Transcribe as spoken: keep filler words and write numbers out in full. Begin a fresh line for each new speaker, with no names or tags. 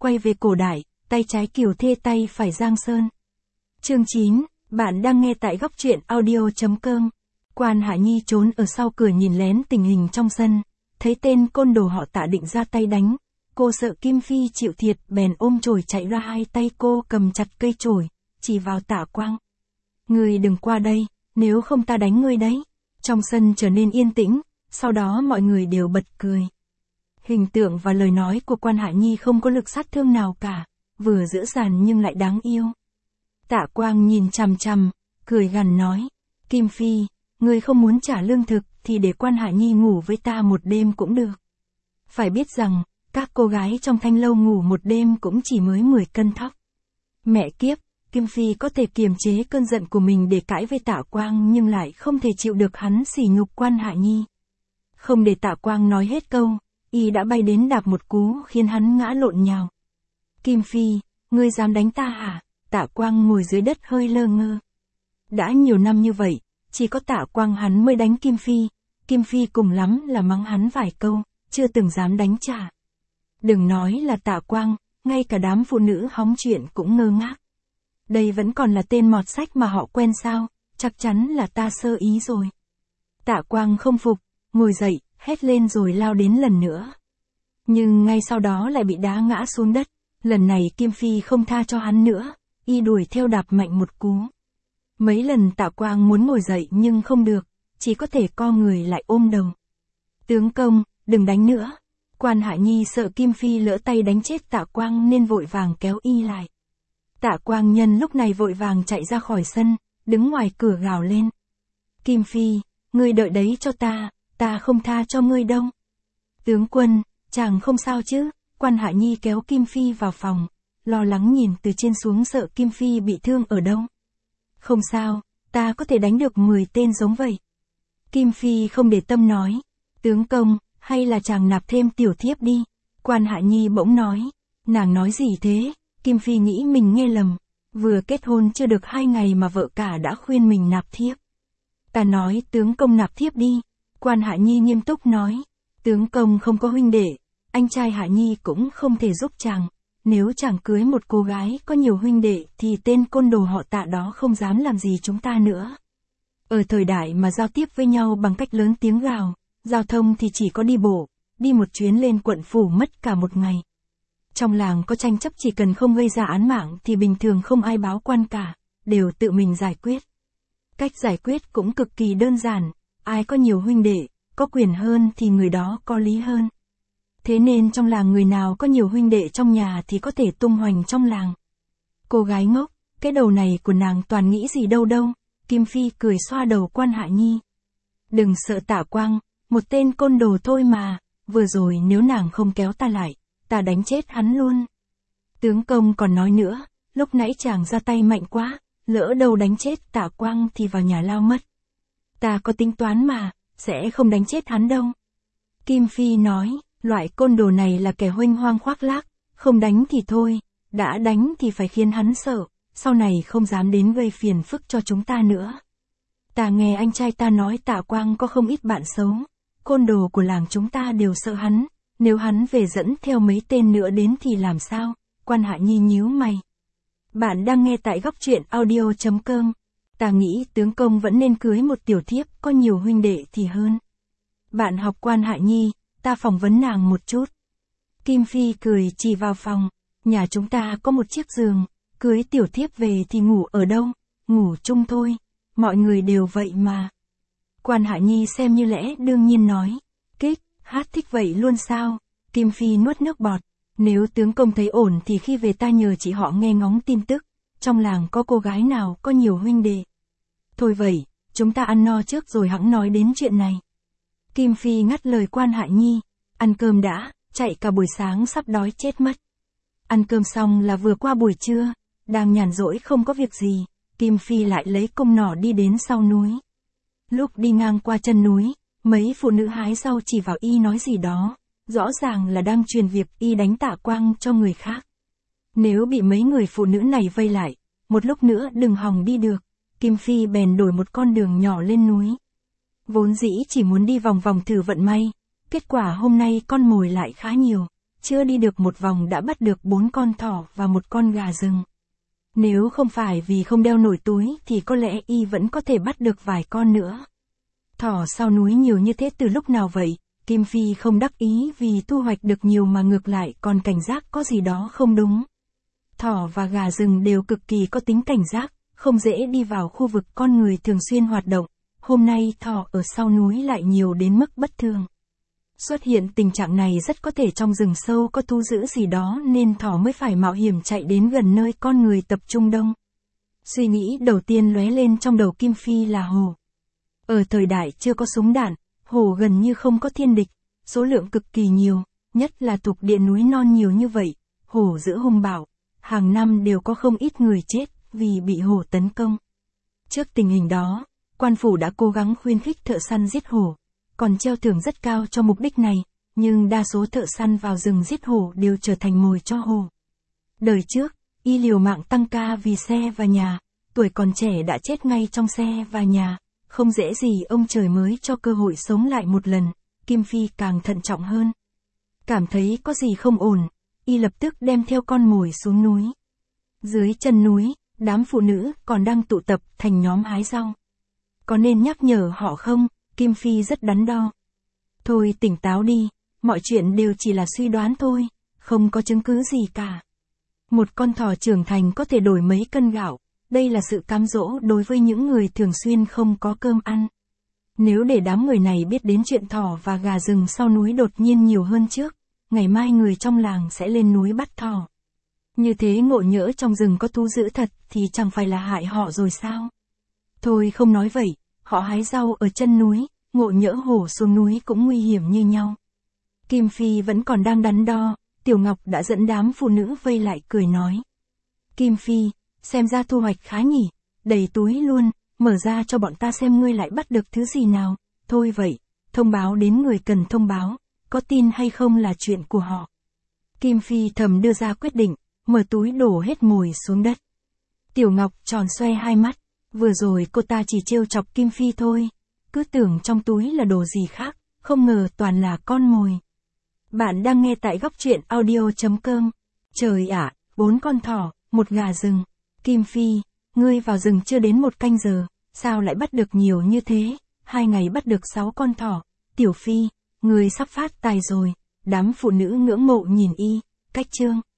quay về cổ đại, tay trái Kiều Thê tay phải Giang Sơn. Chương chín, bạn đang nghe tại góc truyện audio.com. Quan Hạ Nhi trốn ở sau cửa nhìn lén tình hình trong sân, thấy tên côn đồ họ Tạ định ra tay đánh. Cô sợ Kim Phi chịu thiệt bèn ôm chổi chạy ra, hai tay cô cầm chặt cây chổi, chỉ vào Tạ Quang. Ngươi đừng qua đây, nếu không ta đánh ngươi đấy. Trong sân trở nên yên tĩnh, sau đó mọi người đều bật cười. Hình tượng và lời nói của Quan Hạ Nhi không có lực sát thương nào cả, vừa dữ dằn nhưng lại đáng yêu. Tạ Quang nhìn chằm chằm, cười gằn nói, Kim Phi, ngươi không muốn trả lương thực thì để Quan Hạ Nhi ngủ với ta một đêm cũng được. Phải biết rằng, các cô gái trong thanh lâu ngủ một đêm cũng chỉ mới mười cân thóc. Mẹ kiếp, Kim Phi có thể kiềm chế cơn giận của mình để cãi với Tạ Quang nhưng lại không thể chịu được hắn sỉ nhục Quan Hạ Nhi. Không để Tạ Quang nói hết câu, y đã bay đến đạp một cú khiến hắn ngã lộn nhào. Kim Phi, ngươi dám đánh ta hả? Tạ Quang ngồi dưới đất hơi lơ ngơ. Đã nhiều năm như vậy, chỉ có Tạ Quang hắn mới đánh Kim Phi, Kim Phi cùng lắm là mắng hắn vài câu, chưa từng dám đánh trả. Đừng nói là Tạ Quang, ngay cả đám phụ nữ hóng chuyện cũng ngơ ngác. Đây vẫn còn là tên mọt sách mà họ quen sao, chắc chắn là ta sơ ý rồi. Tạ Quang không phục, ngồi dậy, hét lên rồi lao đến lần nữa. Nhưng ngay sau đó lại bị đá ngã xuống đất, lần này Kim Phi không tha cho hắn nữa, y đuổi theo đạp mạnh một cú. Mấy lần Tạ Quang muốn ngồi dậy nhưng không được, chỉ có thể co người lại ôm đầu. Tướng công, đừng đánh nữa. Quan Hạ Nhi sợ Kim Phi lỡ tay đánh chết Tạ Quang nên vội vàng kéo y lại. Tạ Quang nhân lúc này vội vàng chạy ra khỏi sân, đứng ngoài cửa gào lên. Kim Phi, ngươi đợi đấy cho ta, ta không tha cho ngươi đâu. Tướng quân, chàng không sao chứ? Quan Hạ Nhi kéo Kim Phi vào phòng, lo lắng nhìn từ trên xuống sợ Kim Phi bị thương ở đâu. Không sao, ta có thể đánh được mười tên giống vậy. Kim Phi không để tâm nói, tướng công, hay là chàng nạp thêm tiểu thiếp đi. Quan Hạ Nhi bỗng nói, nàng nói gì thế? Kim Phi nghĩ mình nghe lầm, vừa kết hôn chưa được hai ngày mà vợ cả đã khuyên mình nạp thiếp. Ta nói tướng công nạp thiếp đi. Quan Hạ Nhi nghiêm túc nói, tướng công không có huynh đệ, anh trai Hạ Nhi cũng không thể giúp chàng. Nếu chàng cưới một cô gái có nhiều huynh đệ thì tên côn đồ họ Tạ đó không dám làm gì chúng ta nữa. Ở thời đại mà giao tiếp với nhau bằng cách lớn tiếng gào, giao thông thì chỉ có đi bộ, đi một chuyến lên quận phủ mất cả một ngày. Trong làng có tranh chấp chỉ cần không gây ra án mạng thì bình thường không ai báo quan cả, đều tự mình giải quyết. Cách giải quyết cũng cực kỳ đơn giản, ai có nhiều huynh đệ, có quyền hơn thì người đó có lý hơn. Thế nên trong làng người nào có nhiều huynh đệ trong nhà thì có thể tung hoành trong làng. Cô gái ngốc, cái đầu này của nàng toàn nghĩ gì đâu đâu. Kim Phi cười xoa đầu Quan Hạ Nhi. Đừng sợ Tạ Quang, một tên côn đồ thôi mà, vừa rồi nếu nàng không kéo ta lại, ta đánh chết hắn luôn. Tướng công còn nói nữa, lúc nãy chàng ra tay mạnh quá, lỡ đâu đánh chết Tạ Quang thì vào nhà lao mất. Ta có tính toán mà, sẽ không đánh chết hắn đâu. Kim Phi nói, loại côn đồ này là kẻ huênh hoang khoác lác, không đánh thì thôi, đã đánh thì phải khiến hắn sợ, sau này không dám đến gây phiền phức cho chúng ta nữa. Ta nghe anh trai ta nói Tạ Quang có không ít bạn xấu, côn đồ của làng chúng ta đều sợ hắn, nếu hắn về dẫn theo mấy tên nữa đến thì làm sao? Quan Hạ Nhi nhíu mày. Bạn đang nghe tại góc truyện audio.com. Ta nghĩ tướng công vẫn nên cưới một tiểu thiếp có nhiều huynh đệ thì hơn. Bạn học Quan Hạ Nhi, ta phỏng vấn nàng một chút. Kim Phi cười chỉ vào phòng, nhà chúng ta có một chiếc giường, cưới tiểu thiếp về thì ngủ ở đâu? Ngủ chung thôi, mọi người đều vậy mà. Quan Hạ Nhi xem như lẽ đương nhiên nói, kích, hát thích vậy luôn sao? Kim Phi nuốt nước bọt, nếu tướng công thấy ổn thì khi về ta nhờ chị họ nghe ngóng tin tức, trong làng có cô gái nào có nhiều huynh đệ. Thôi vậy, chúng ta ăn no trước rồi hẵng nói đến chuyện này. Kim Phi ngắt lời Quan Hạ Nhi, ăn cơm đã, chạy cả buổi sáng sắp đói chết mất. Ăn cơm xong là vừa qua buổi trưa, đang nhàn rỗi không có việc gì, Kim Phi lại lấy cung nỏ đi đến sau núi. Lúc đi ngang qua chân núi, mấy phụ nữ hái rau chỉ vào y nói gì đó, rõ ràng là đang truyền việc y đánh Tạ Quang cho người khác. Nếu bị mấy người phụ nữ này vây lại, một lúc nữa đừng hòng đi được, Kim Phi bèn đổi một con đường nhỏ lên núi. Vốn dĩ chỉ muốn đi vòng vòng thử vận may, kết quả hôm nay con mồi lại khá nhiều, chưa đi được một vòng đã bắt được bốn con thỏ và một con gà rừng. Nếu không phải vì không đeo nổi túi thì có lẽ y vẫn có thể bắt được vài con nữa. Thỏ sao núi nhiều như thế từ lúc nào vậy? Kim Phi không đắc ý vì thu hoạch được nhiều mà ngược lại còn cảnh giác có gì đó không đúng. Thỏ và gà rừng đều cực kỳ có tính cảnh giác, không dễ đi vào khu vực con người thường xuyên hoạt động. Hôm nay thỏ ở sau núi lại nhiều đến mức bất thường. Xuất hiện tình trạng này rất có thể trong rừng sâu có thu giữ gì đó nên thỏ mới phải mạo hiểm chạy đến gần nơi con người tập trung đông. Suy nghĩ đầu tiên lóe lên trong đầu Kim Phi là hổ. Ở thời đại chưa có súng đạn, hổ gần như không có thiên địch, số lượng cực kỳ nhiều, nhất là thuộc địa núi non nhiều như vậy, hổ dữ hung bạo, hàng năm đều có không ít người chết vì bị hổ tấn công. Trước tình hình đó, quan phủ đã cố gắng khuyến khích thợ săn giết hổ, còn treo thưởng rất cao cho mục đích này, nhưng đa số thợ săn vào rừng giết hổ đều trở thành mồi cho hổ. Đời trước, y liều mạng tăng ca vì xe và nhà, tuổi còn trẻ đã chết ngay trong xe và nhà, không dễ gì ông trời mới cho cơ hội sống lại một lần, Kim Phi càng thận trọng hơn. Cảm thấy có gì không ổn, y lập tức đem theo con mồi xuống núi. Dưới chân núi, đám phụ nữ còn đang tụ tập thành nhóm hái rau. Có nên nhắc nhở họ không? Kim Phi rất đắn đo. Thôi tỉnh táo đi, mọi chuyện đều chỉ là suy đoán thôi, không có chứng cứ gì cả. Một con thỏ trưởng thành có thể đổi mấy cân gạo, đây là sự cám dỗ đối với những người thường xuyên không có cơm ăn. Nếu để đám người này biết đến chuyện thỏ và gà rừng sau núi đột nhiên nhiều hơn trước, ngày mai người trong làng sẽ lên núi bắt thỏ. Như thế ngộ nhỡ trong rừng có thú dữ thật thì chẳng phải là hại họ rồi sao? Thôi không nói vậy, họ hái rau ở chân núi, ngộ nhỡ hổ xuống núi cũng nguy hiểm như nhau. Kim Phi vẫn còn đang đắn đo, Tiểu Ngọc đã dẫn đám phụ nữ vây lại cười nói. Kim Phi, xem ra thu hoạch khá nhỉ, đầy túi luôn, mở ra cho bọn ta xem ngươi lại bắt được thứ gì nào. Thôi vậy, thông báo đến người cần thông báo, có tin hay không là chuyện của họ. Kim Phi thầm đưa ra quyết định, mở túi đổ hết mồi xuống đất. Tiểu Ngọc tròn xoe hai mắt, vừa rồi cô ta chỉ trêu chọc Kim Phi thôi, cứ tưởng trong túi là đồ gì khác, không ngờ toàn là con mồi. Bạn đang nghe tại góc truyện audio chấm com. Trời ạ, bốn con thỏ, một gà rừng. Kim Phi, ngươi vào rừng chưa đến một canh giờ, sao lại bắt được nhiều như thế? Hai ngày bắt được sáu con thỏ. Tiểu Phi, ngươi sắp phát tài rồi. Đám phụ nữ ngưỡng mộ nhìn y, cách chương.